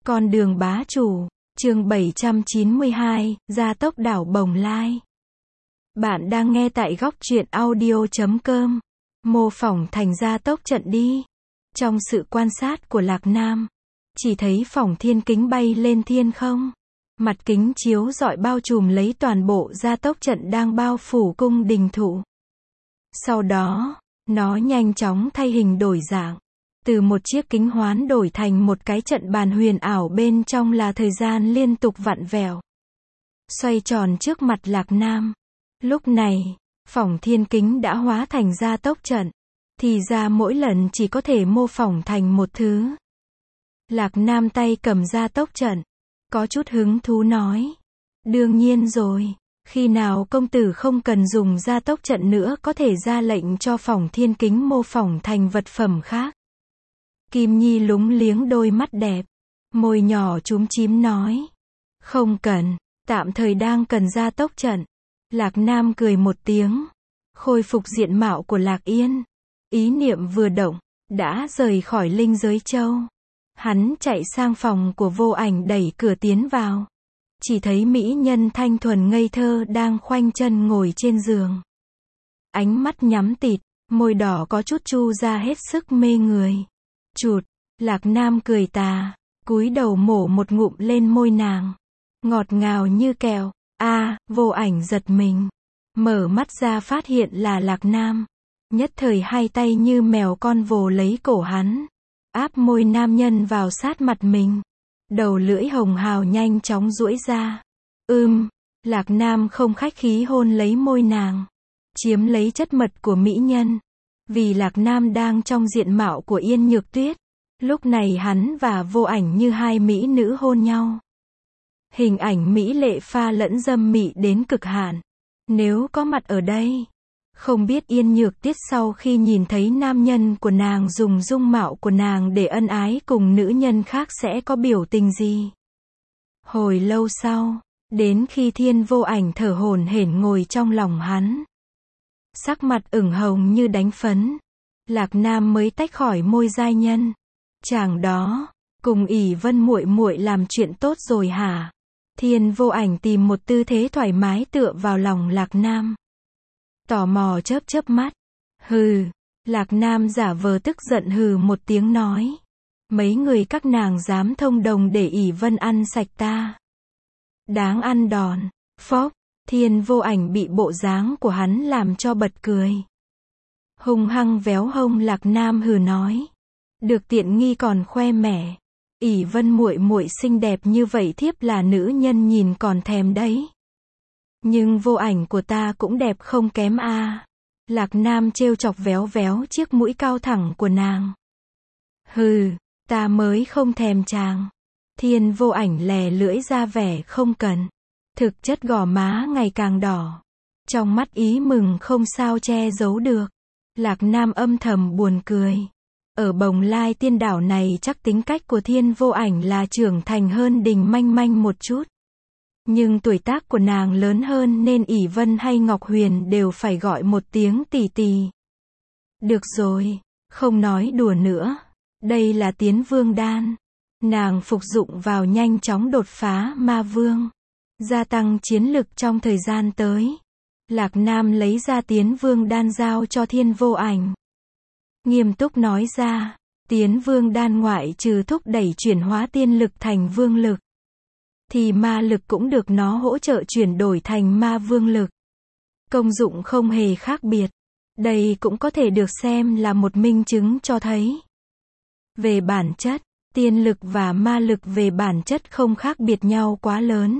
Con đường bá chủ, chương 792, gia tốc đảo Bồng Lai. Bạn đang nghe tại góc truyện audio.com. Mô phỏng thành gia tốc trận đi. Trong sự quan sát của Lạc Nam, chỉ thấy phỏng thiên kính bay lên thiên không. Mặt kính chiếu rọi bao trùm lấy toàn bộ gia tốc trận đang bao phủ cung đình thụ. Sau đó, nó nhanh chóng thay hình đổi dạng. Từ một chiếc kính hoán đổi thành một cái trận bàn huyền ảo, bên trong là thời gian liên tục vặn vẹo, xoay tròn trước mặt Lạc Nam. Lúc này, phỏng thiên kính đã hóa thành gia tốc trận. Thì ra mỗi lần chỉ có thể mô phỏng thành một thứ. Lạc Nam tay cầm gia tốc trận, có chút hứng thú nói. Đương nhiên rồi, khi nào công tử không cần dùng gia tốc trận nữa có thể ra lệnh cho phỏng thiên kính mô phỏng thành vật phẩm khác. Kim Nhi lúng liếng đôi mắt đẹp, môi nhỏ chúm chím nói. Không cần, tạm thời đang cần gia tốc trận. Lạc Nam cười một tiếng, khôi phục diện mạo của Lạc Yên. Ý niệm vừa động, đã rời khỏi linh giới châu. Hắn chạy sang phòng của Vô Ảnh, đẩy cửa tiến vào. Chỉ thấy mỹ nhân thanh thuần ngây thơ đang khoanh chân ngồi trên giường. Ánh mắt nhắm tịt, môi đỏ có chút chu ra hết sức mê người. Chụt, Lạc Nam cười tà, cúi đầu mổ một ngụm lên môi nàng. Ngọt ngào như kẹo. Vô Ảnh giật mình. Mở mắt ra phát hiện là Lạc Nam. Nhất thời hai tay như mèo con vồ lấy cổ hắn. Áp môi nam nhân vào sát mặt mình. Đầu lưỡi hồng hào nhanh chóng duỗi ra. Lạc Nam không khách khí hôn lấy môi nàng. Chiếm lấy chất mật của mỹ nhân. Vì Lạc Nam đang trong diện mạo của Yên Nhược Tuyết. Lúc này hắn và Vô Ảnh như hai mỹ nữ hôn nhau. Hình ảnh mỹ lệ pha lẫn dâm mị đến cực hạn. Nếu có mặt ở đây, không biết Yên Nhược Tuyết sau khi nhìn thấy nam nhân của nàng dùng dung mạo của nàng để ân ái cùng nữ nhân khác sẽ có biểu tình gì. Hồi lâu sau, đến khi Thiên Vô Ảnh thở hổn hển ngồi trong lòng hắn, sắc mặt ửng hồng như đánh phấn, Lạc Nam mới tách khỏi môi giai nhân. Chàng đó, cùng ỷ Vân muội muội làm chuyện tốt rồi hả? Thiên Vô Ảnh tìm một tư thế thoải mái tựa vào lòng Lạc Nam. Tò mò chớp chớp mắt. Hừ. Lạc Nam giả vờ tức giận hừ một tiếng nói. Mấy người các nàng dám thông đồng để ỷ Vân ăn sạch ta. Đáng ăn đòn. Phốc. Thiên Vô Ảnh bị bộ dáng của hắn làm cho bật cười. Hung hăng véo hông Lạc Nam hừ nói. Được tiện nghi còn khoe mẽ. ỷ Vân muội muội xinh đẹp như vậy thiếp là nữ nhân nhìn còn thèm đấy. Nhưng Vô Ảnh của ta cũng đẹp không kém a. Lạc Nam trêu chọc véo véo chiếc mũi cao thẳng của nàng. Hừ, ta mới không thèm chàng. Thiên Vô Ảnh lè lưỡi ra vẻ không cần. Thực chất gò má ngày càng đỏ. Trong mắt ý mừng không sao che giấu được. Lạc Nam âm thầm buồn cười. Ở Bồng Lai Tiên Đảo này chắc tính cách của Thiên Vô Ảnh là trưởng thành hơn Đình Manh Manh một chút. Nhưng tuổi tác của nàng lớn hơn nên ỷ Vân hay Ngọc Huyền đều phải gọi một tiếng tỷ tỷ. Được rồi, không nói đùa nữa. Đây là Tiến Vương Đan. Nàng phục dụng vào nhanh chóng đột phá ma vương. Gia tăng chiến lực trong thời gian tới. Lạc Nam lấy ra Tiến Vương Đan giao cho Thiên Vô Ảnh. Nghiêm túc nói ra, Tiến Vương Đan ngoại trừ thúc đẩy chuyển hóa tiên lực thành vương lực, thì ma lực cũng được nó hỗ trợ chuyển đổi thành ma vương lực. Công dụng không hề khác biệt. Đây cũng có thể được xem là một minh chứng cho thấy. Về bản chất, tiên lực và ma lực về bản chất không khác biệt nhau quá lớn.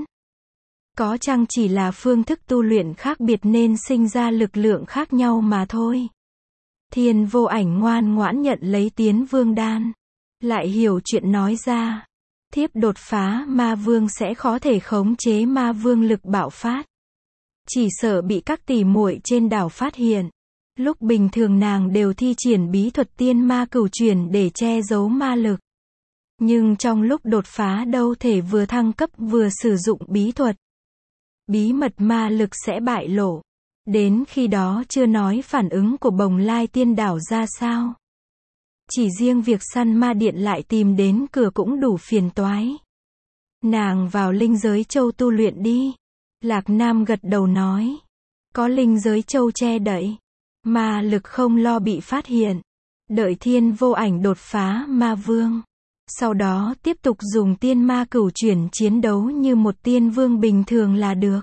Có chăng chỉ là phương thức tu luyện khác biệt nên sinh ra lực lượng khác nhau mà thôi. Thiên Vô Ảnh ngoan ngoãn nhận lấy Tiến Vương Đan. Lại hiểu chuyện nói ra. Thiếp đột phá ma vương sẽ khó thể khống chế ma vương lực bạo phát. Chỉ sợ bị các tỷ muội trên đảo phát hiện. Lúc bình thường nàng đều thi triển bí thuật tiên ma cửu chuyển để che giấu ma lực. Nhưng trong lúc đột phá đâu thể vừa thăng cấp vừa sử dụng bí thuật. Bí mật ma lực sẽ bại lộ. Đến khi đó chưa nói phản ứng của Bồng Lai Tiên Đảo ra sao. Chỉ riêng việc săn ma điện lại tìm đến cửa cũng đủ phiền toái. Nàng vào linh giới châu tu luyện đi. Lạc Nam gật đầu nói. Có linh giới châu che đậy, ma lực không lo bị phát hiện. Đợi Thiên Vô Ảnh đột phá ma vương. Sau đó tiếp tục dùng tiên ma cửu chuyển chiến đấu như một tiên vương bình thường là được.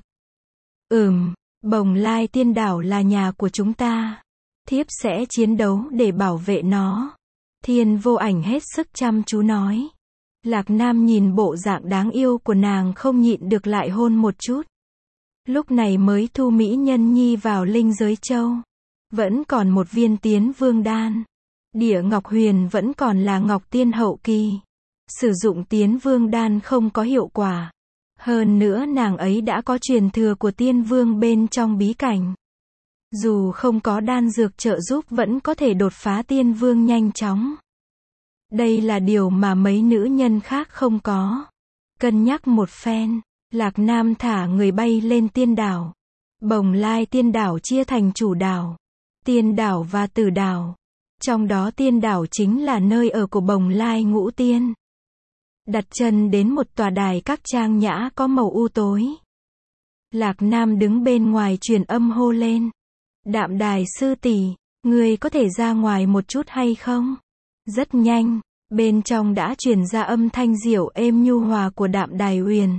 Bồng Lai tiên đảo là nhà của chúng ta. Thiếp sẽ chiến đấu để bảo vệ nó. Thiên Vô Ảnh hết sức chăm chú nói. Lạc Nam nhìn bộ dạng đáng yêu của nàng không nhịn được lại hôn một chút. Lúc này mới thu mỹ nhân nhi vào linh giới châu. Vẫn còn một viên tiến vương đan. Địa Ngọc Huyền vẫn còn là Ngọc Tiên hậu kỳ. Sử dụng tiến vương đan không có hiệu quả. Hơn nữa nàng ấy đã có truyền thừa của tiên vương bên trong bí cảnh. Dù không có đan dược trợ giúp vẫn có thể đột phá tiên vương nhanh chóng. Đây là điều mà mấy nữ nhân khác không có. Cân nhắc một phen, Lạc Nam thả người bay lên tiên đảo. Bồng Lai tiên đảo chia thành chủ đảo, tiên đảo và tử đảo. Trong đó tiên đảo chính là nơi ở của Bồng Lai ngũ tiên. Đặt chân đến một tòa đài các trang nhã có màu u tối. Lạc Nam đứng bên ngoài truyền âm hô lên. Đạm Đài sư tỷ, ngươi có thể ra ngoài một chút hay không? Rất nhanh, bên trong đã truyền ra âm thanh dịu êm nhu hòa của Đạm Đài Uyển.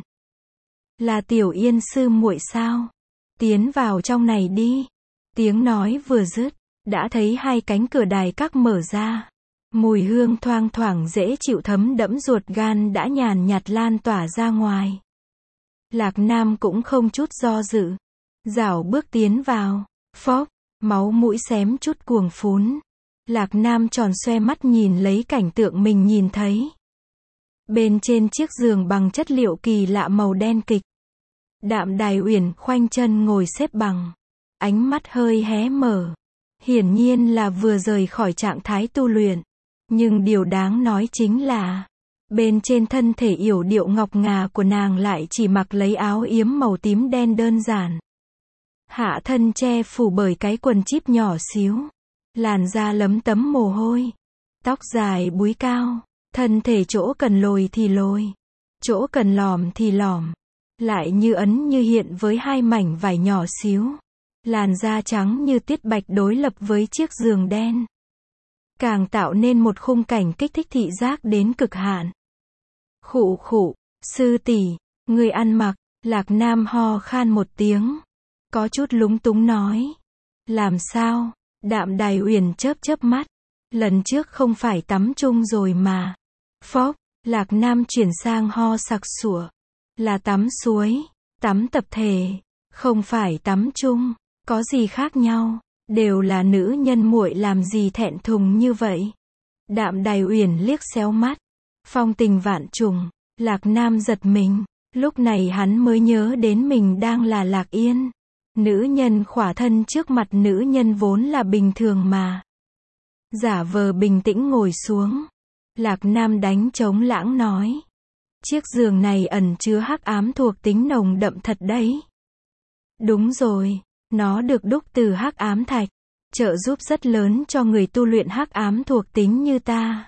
Là Tiểu Yên sư muội sao? Tiến vào trong này đi. Tiếng nói vừa dứt, đã thấy hai cánh cửa đài các mở ra. Mùi hương thoang thoảng dễ chịu thấm đẫm ruột gan đã nhàn nhạt lan tỏa ra ngoài. Lạc Nam cũng không chút do dự. Rảo bước tiến vào. Phốc, máu mũi xém chút cuồng phún. Lạc Nam tròn xoe mắt nhìn lấy cảnh tượng mình nhìn thấy. Bên trên chiếc giường bằng chất liệu kỳ lạ màu đen kịch. Đạm Đài Uyển khoanh chân ngồi xếp bằng. Ánh mắt hơi hé mở. Hiển nhiên là vừa rời khỏi trạng thái tu luyện. Nhưng điều đáng nói chính là, bên trên thân thể yểu điệu ngọc ngà của nàng lại chỉ mặc lấy áo yếm màu tím đen đơn giản. Hạ thân che phủ bởi cái quần chíp nhỏ xíu. Làn da lấm tấm mồ hôi. Tóc dài búi cao. Thân thể chỗ cần lồi thì lồi. Chỗ cần lỏm thì lỏm. Lại như ấn như hiện với hai mảnh vải nhỏ xíu. Làn da trắng như tiết bạch đối lập với chiếc giường đen. Càng tạo nên một khung cảnh kích thích thị giác đến cực hạn. Khụ khụ, sư tỷ, người ăn mặc. Lạc Nam ho khan một tiếng. Có chút lúng túng nói. Làm sao? Đạm Đài Uyển chớp chớp mắt. Lần trước không phải tắm chung rồi mà. Phốc, Lạc Nam chuyển sang ho sặc sủa. Là tắm suối, tắm tập thể, không phải tắm chung. Có gì khác nhau? Đều là nữ nhân muội làm gì thẹn thùng như vậy? Đạm Đài Uyển liếc xéo mắt. Phong tình vạn trùng. Lạc Nam giật mình. Lúc này hắn mới nhớ đến mình đang là Lạc Yên. Nữ nhân khỏa thân trước mặt nữ nhân vốn là bình thường mà. Giả vờ bình tĩnh ngồi xuống. Lạc Nam đánh trống lãng nói. Chiếc giường này ẩn chứa hắc ám thuộc tính nồng đậm thật đấy. Đúng rồi, nó được đúc từ hắc ám thạch, trợ giúp rất lớn cho người tu luyện hắc ám thuộc tính như ta.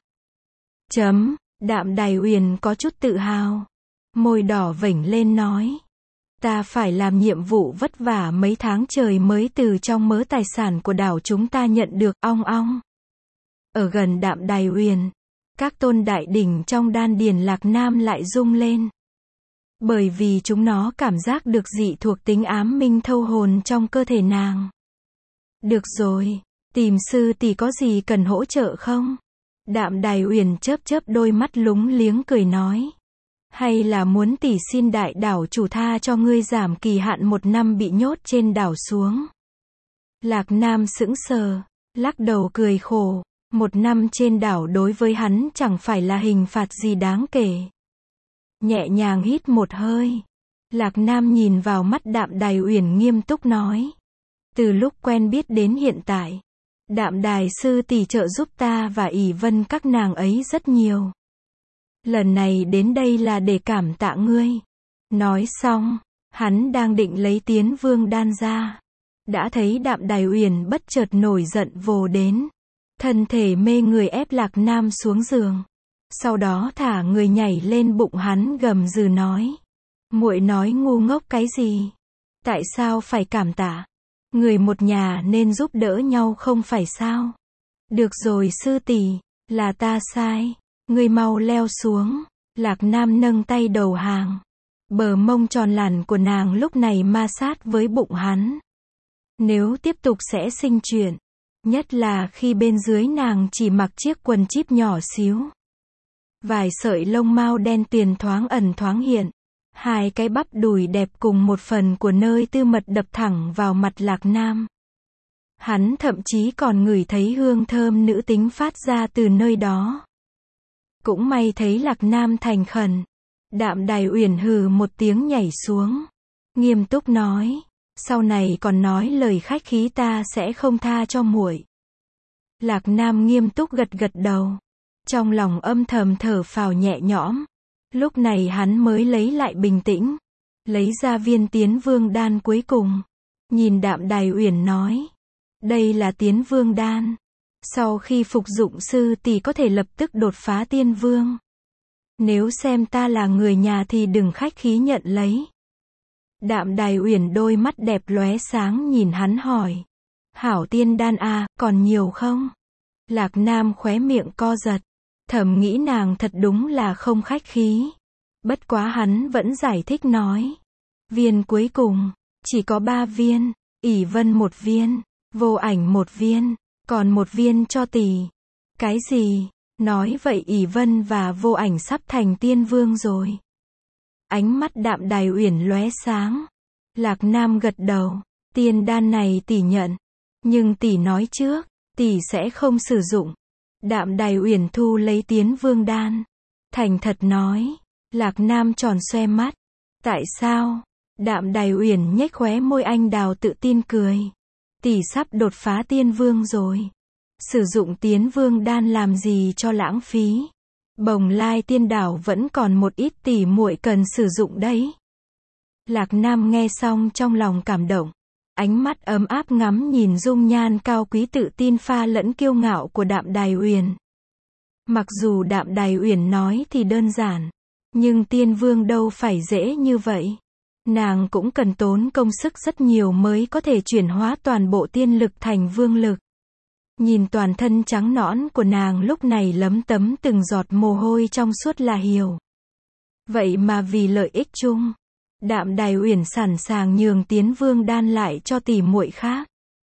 Đạm Đài Uyển có chút tự hào. Môi đỏ vểnh lên nói. Ta phải làm nhiệm vụ vất vả mấy tháng trời mới từ trong mớ tài sản của đảo chúng ta nhận được, ong ong. Ở gần Đạm Đài Uyển, các tôn đại đỉnh trong đan điền Lạc Nam lại rung lên. Bởi vì chúng nó cảm giác được dị thuộc tính ám minh thâu hồn trong cơ thể nàng. Được rồi, tìm sư tỷ có gì cần hỗ trợ không? Đạm Đài Uyển chớp chớp đôi mắt lúng liếng cười nói. Hay là muốn tỷ xin đại đảo chủ tha cho ngươi giảm kỳ hạn 1 năm bị nhốt trên đảo xuống? Lạc Nam sững sờ, lắc đầu cười khổ. 1 năm trên đảo đối với hắn chẳng phải là hình phạt gì đáng kể. Nhẹ nhàng hít một hơi. Lạc Nam nhìn vào mắt Đạm Đài Uyển nghiêm túc nói. Từ lúc quen biết đến hiện tại, Đạm Đài sư tỷ trợ giúp ta và ỷ vân các nàng ấy rất nhiều. Lần này đến đây là để cảm tạ ngươi. Nói xong, hắn đang định lấy Tiến Vương đan ra. Đã thấy Đạm Đài Uyển bất chợt nổi giận vồ đến. Thân thể mê người ép Lạc Nam xuống giường. Sau đó thả người nhảy lên bụng hắn gầm gừ nói. Muội nói ngu ngốc cái gì? Tại sao phải cảm tạ? Người một nhà nên giúp đỡ nhau không phải sao? Được rồi sư tỷ, là ta sai. Ngươi mau leo xuống. Lạc Nam nâng tay đầu hàng. Bờ mông tròn lẳn của nàng lúc này ma sát với bụng hắn. Nếu tiếp tục sẽ sinh chuyện. Nhất là khi bên dưới nàng chỉ mặc chiếc quần chíp nhỏ xíu. Vài sợi lông mao đen tuyền thoáng ẩn thoáng hiện. Hai cái bắp đùi đẹp cùng một phần của nơi tư mật đập thẳng vào mặt Lạc Nam. Hắn thậm chí còn ngửi thấy hương thơm nữ tính phát ra từ nơi đó. Cũng may thấy Lạc Nam thành khẩn. Đạm Đài Uyển hừ một tiếng nhảy xuống. Nghiêm túc nói. Sau này còn nói lời khách khí ta sẽ không tha cho muội. Lạc Nam nghiêm túc gật gật đầu. Trong lòng âm thầm thở phào nhẹ nhõm. Lúc này hắn mới lấy lại bình tĩnh. Lấy ra viên Tiến Vương đan cuối cùng. Nhìn Đạm Đài Uyển nói. Đây là Tiến Vương đan. Sau khi phục dụng sư tỷ có thể lập tức đột phá tiên vương. Nếu xem ta là người nhà thì đừng khách khí nhận lấy. Đạm Đài Uyển đôi mắt đẹp lóe sáng nhìn hắn hỏi. Hảo tiên đan à, còn nhiều không? Lạc Nam khóe miệng co giật. Thầm nghĩ nàng thật đúng là không khách khí. Bất quá hắn vẫn giải thích nói. Viên cuối cùng, chỉ có 3 viên. ỷ Vân 1 viên, Vô Ảnh 1 viên, còn 1 viên cho tỷ. Cái gì? Nói vậy ỷ Vân và Vô Ảnh sắp thành tiên vương rồi. Ánh mắt Đạm Đài Uyển lóe sáng. Lạc Nam gật đầu. Tiên đan này tỷ nhận. Nhưng tỷ nói trước, tỷ sẽ không sử dụng. Đạm Đài Uyển thu lấy Tiến Vương đan. Thành thật nói. Lạc Nam tròn xoe mắt. Tại sao? Đạm Đài Uyển nhếch khóe môi anh đào tự tin cười. Tỷ sắp đột phá tiên vương rồi. Sử dụng Tiến Vương đan làm gì cho lãng phí. Bồng Lai tiên đảo vẫn còn một ít tỷ muội cần sử dụng đấy. Lạc Nam nghe xong trong lòng cảm động. Ánh mắt ấm áp ngắm nhìn dung nhan cao quý tự tin pha lẫn kiêu ngạo của Đạm Đài Uyển. Mặc dù Đạm Đài Uyển nói thì đơn giản. Nhưng tiên vương đâu phải dễ như vậy. Nàng cũng cần tốn công sức rất nhiều mới có thể chuyển hóa toàn bộ tiên lực thành vương lực. Nhìn toàn thân trắng nõn của nàng lúc này lấm tấm từng giọt mồ hôi trong suốt là hiểu. Vậy mà vì lợi ích chung, Đạm Đài Uyển sẵn sàng nhường Tiến Vương đan lại cho tỷ muội khác.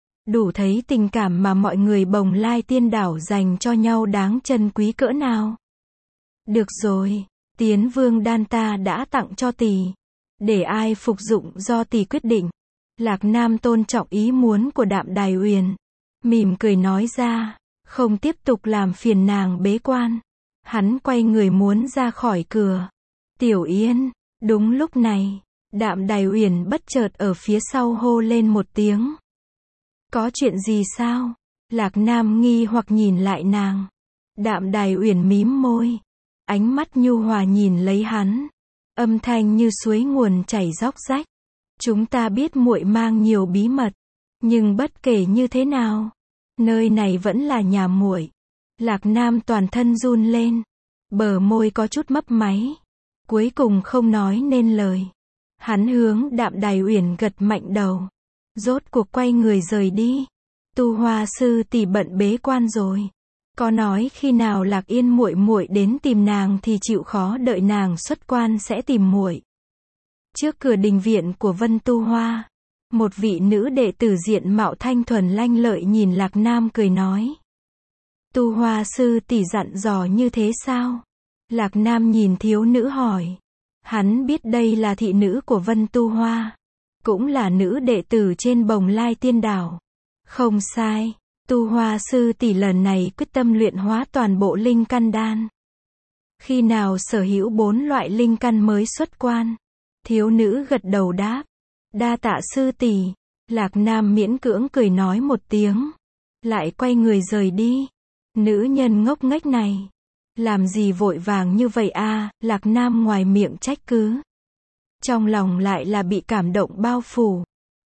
Đủ thấy tình cảm mà mọi người Bồng Lai tiên đảo dành cho nhau đáng trân quý cỡ nào. Được rồi, Tiến Vương đan ta đã tặng cho tỷ. Để ai phục dụng do tỷ quyết định. Lạc Nam tôn trọng ý muốn của Đạm Đài Uyển. Mỉm cười nói ra, không tiếp tục làm phiền nàng bế quan. Hắn quay người muốn ra khỏi cửa. Tiểu Yên, đúng lúc này, Đạm Đài Uyển bất chợt ở phía sau hô lên một tiếng. Có chuyện gì sao? Lạc Nam nghi hoặc nhìn lại nàng. Đạm Đài Uyển mím môi. Ánh mắt nhu hòa nhìn lấy hắn. Âm thanh như suối nguồn chảy róc rách. Chúng ta biết muội mang nhiều bí mật. Nhưng bất kể như thế nào, nơi này vẫn là nhà muội. Lạc Nam toàn thân run lên. Bờ môi có chút mấp máy. Cuối cùng không nói nên lời. Hắn hướng Đạm Đài Uyển gật mạnh đầu. Rốt cuộc quay người rời đi. Tu Hoa sư tỷ bận bế quan rồi. Có nói khi nào Lạc Yên muội muội đến tìm nàng thì chịu khó đợi nàng xuất quan sẽ tìm muội. Trước cửa đình viện của Vân Tu Hoa, một vị nữ đệ tử diện mạo thanh thuần lanh lợi nhìn Lạc Nam cười nói. Tu Hoa sư tỷ dặn dò như thế sao? Lạc Nam nhìn thiếu nữ hỏi. Hắn biết đây là thị nữ của Vân Tu Hoa. Cũng là nữ đệ tử trên Bồng Lai tiên đảo. Không sai, Tu Hoa sư tỷ lần này quyết tâm luyện hóa toàn bộ linh căn đan. Khi nào sở hữu 4 loại linh căn mới xuất quan? Thiếu nữ gật đầu đáp. Đa tạ sư tỷ. Lạc Nam miễn cưỡng cười nói một tiếng. Lại quay người rời đi. Nữ nhân ngốc nghếch này. Làm gì vội vàng như vậy a? Lạc Nam ngoài miệng trách cứ. Trong lòng lại là bị cảm động bao phủ.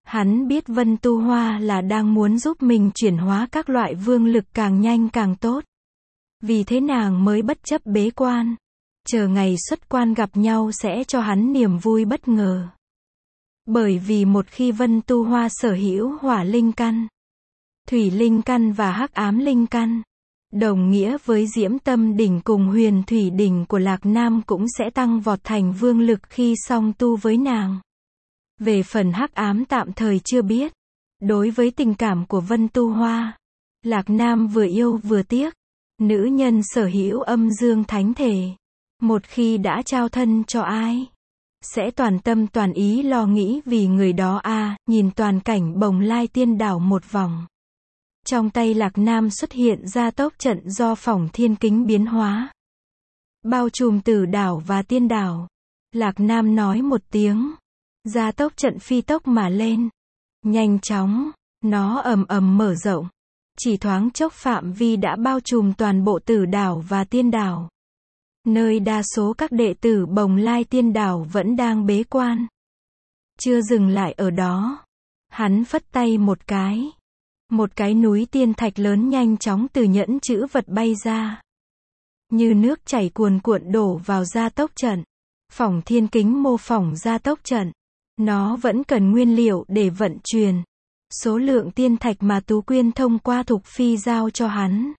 Hắn biết Vân Tu Hoa là đang muốn giúp mình chuyển hóa các loại vương lực càng nhanh càng tốt. Vì thế nàng mới bất chấp bế quan. Chờ ngày xuất quan gặp nhau sẽ cho hắn niềm vui bất ngờ. Bởi vì một khi Vân Tu Hoa sở hữu hỏa linh căn, thủy linh căn và hắc ám linh căn, đồng nghĩa với Diễm Tâm đỉnh cùng Huyền Thủy đỉnh của Lạc Nam cũng sẽ tăng vọt thành vương lực khi song tu với nàng. Về phần hắc ám tạm thời chưa biết. Đối với tình cảm của Vân Tu Hoa, Lạc Nam vừa yêu vừa tiếc. Nữ nhân sở hữu âm dương thánh thể, một khi đã trao thân cho ai, sẽ toàn tâm toàn ý lo nghĩ vì người đó nhìn toàn cảnh Bồng Lai Tiên Đảo một vòng. Trong tay Lạc Nam xuất hiện gia tốc trận do Phỏng Thiên Kính biến hóa, bao trùm Tử Đảo và Tiên Đảo. Lạc Nam nói một tiếng, gia tốc trận phi tốc mà lên. Nhanh chóng, nó ầm ầm mở rộng. Chỉ thoáng chốc phạm vi đã bao trùm toàn bộ Tử Đảo và Tiên Đảo, nơi đa số các đệ tử Bồng Lai Tiên Đảo vẫn đang bế quan. Chưa dừng lại ở đó, hắn phất tay một cái núi tiên thạch lớn nhanh chóng từ nhẫn chữ vật bay ra, như nước chảy cuồn cuộn đổ vào gia tốc trận. Phỏng Thiên Kính mô phỏng gia tốc trận, nó vẫn cần nguyên liệu để vận chuyển. Số lượng tiên thạch mà Tú Quyên thông qua Thục Phi giao cho hắn,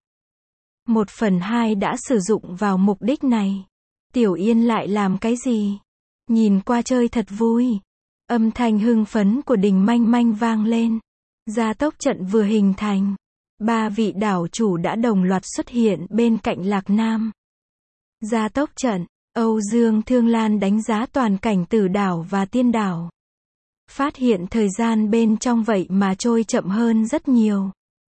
1/2 đã sử dụng vào mục đích này. Tiểu Yên lại làm cái gì? Nhìn qua chơi thật vui. Âm thanh hưng phấn của Đình Manh Manh vang lên. Gia tốc trận vừa hình thành, 3 vị đảo chủ đã đồng loạt xuất hiện bên cạnh Lạc Nam. Gia tốc trận, Âu Dương Thương Lan đánh giá toàn cảnh Tử Đảo và Tiên Đảo. Phát hiện thời gian bên trong vậy mà trôi chậm hơn rất nhiều.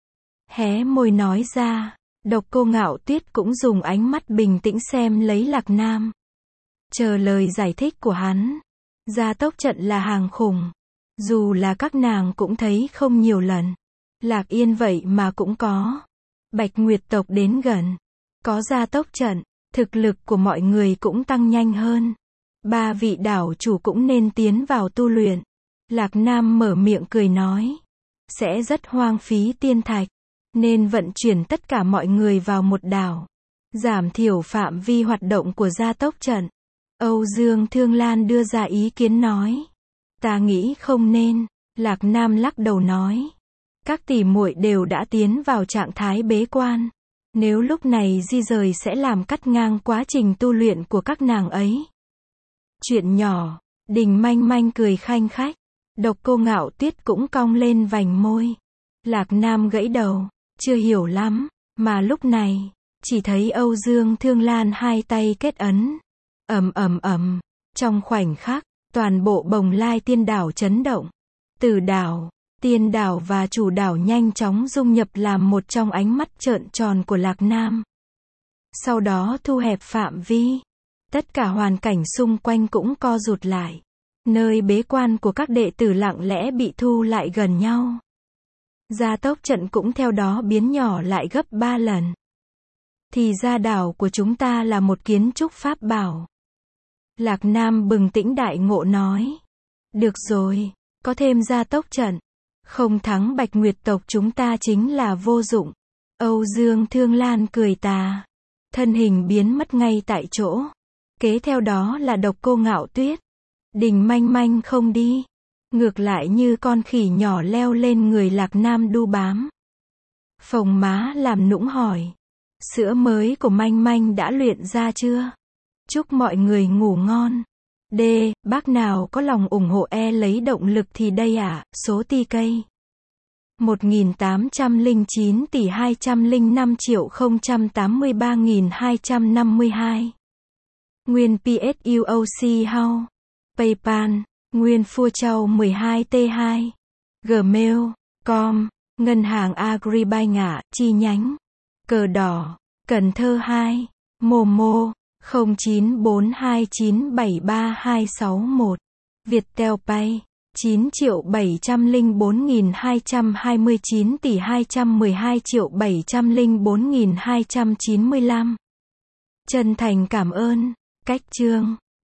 Hé môi nói ra, Độc Cô Ngạo Tuyết cũng dùng ánh mắt bình tĩnh xem lấy Lạc Nam. Chờ lời giải thích của hắn. Gia tốc trận là hàng khủng. Dù là các nàng cũng thấy không nhiều lần. Lạc Yên vậy mà cũng có. Bạch Nguyệt tộc đến gần. Có gia tốc trận, thực lực của mọi người cũng tăng nhanh hơn. 3 vị đảo chủ cũng nên tiến vào tu luyện. Lạc Nam mở miệng cười nói. Sẽ rất hoang phí tiên thạch. Nên vận chuyển tất cả mọi người vào một đảo. Giảm thiểu phạm vi hoạt động của gia tốc trận. Âu Dương Thương Lan đưa ra ý kiến nói. Ta nghĩ không nên. Lạc Nam lắc đầu nói. Các tỷ muội đều đã tiến vào trạng thái bế quan. Nếu lúc này di rời sẽ làm cắt ngang quá trình tu luyện của các nàng ấy. Chuyện nhỏ. Đình Manh Manh cười khanh khách. Độc Cô Ngạo Tuyết cũng cong lên vành môi. Lạc Nam gãy đầu. Chưa hiểu lắm. Mà lúc này, chỉ thấy Âu Dương Thương Lan hai tay kết ấn. Ầm ầm ầm. Trong khoảnh khắc, toàn bộ Bồng Lai Tiên Đảo chấn động. Tử Đảo, Tiên Đảo và Chủ Đảo nhanh chóng dung nhập làm một trong ánh mắt trợn tròn của Lạc Nam. Sau đó thu hẹp phạm vi. Tất cả hoàn cảnh xung quanh cũng co rụt lại. Nơi bế quan của các đệ tử lặng lẽ bị thu lại gần nhau. Gia tốc trận cũng theo đó biến nhỏ lại gấp 3 lần. Thì ra đảo của chúng ta là một kiến trúc pháp bảo. Lạc Nam bừng tỉnh đại ngộ nói. Được rồi, có thêm gia tốc trận. Không thắng Bạch Nguyệt tộc chúng ta chính là vô dụng. Âu Dương Thương Lan cười tà. Thân hình biến mất ngay tại chỗ. Kế theo đó là Độc Cô Ngạo Tuyết. Đình Manh Manh không đi. Ngược lại như con khỉ nhỏ leo lên người Lạc Nam đu bám. Phồng má làm nũng hỏi. Sữa mới của Manh Manh đã luyện ra chưa? Chúc mọi người ngủ ngon. Bác nào có lòng ủng hộ lấy động lực thì đây số TK 1809 tỷ 205 triệu 083.252. Nguyên PSUOC How. PayPal. Nguyên Phua Châu 12T2. Gmail.com. Ngân hàng Agribank chi nhánh. Cờ Đỏ. Cần Thơ 2. Momo. 0942973261. Viettel Pay. 9.704.229 tỷ 212.704.295. Chân thành cảm ơn. Cách chương.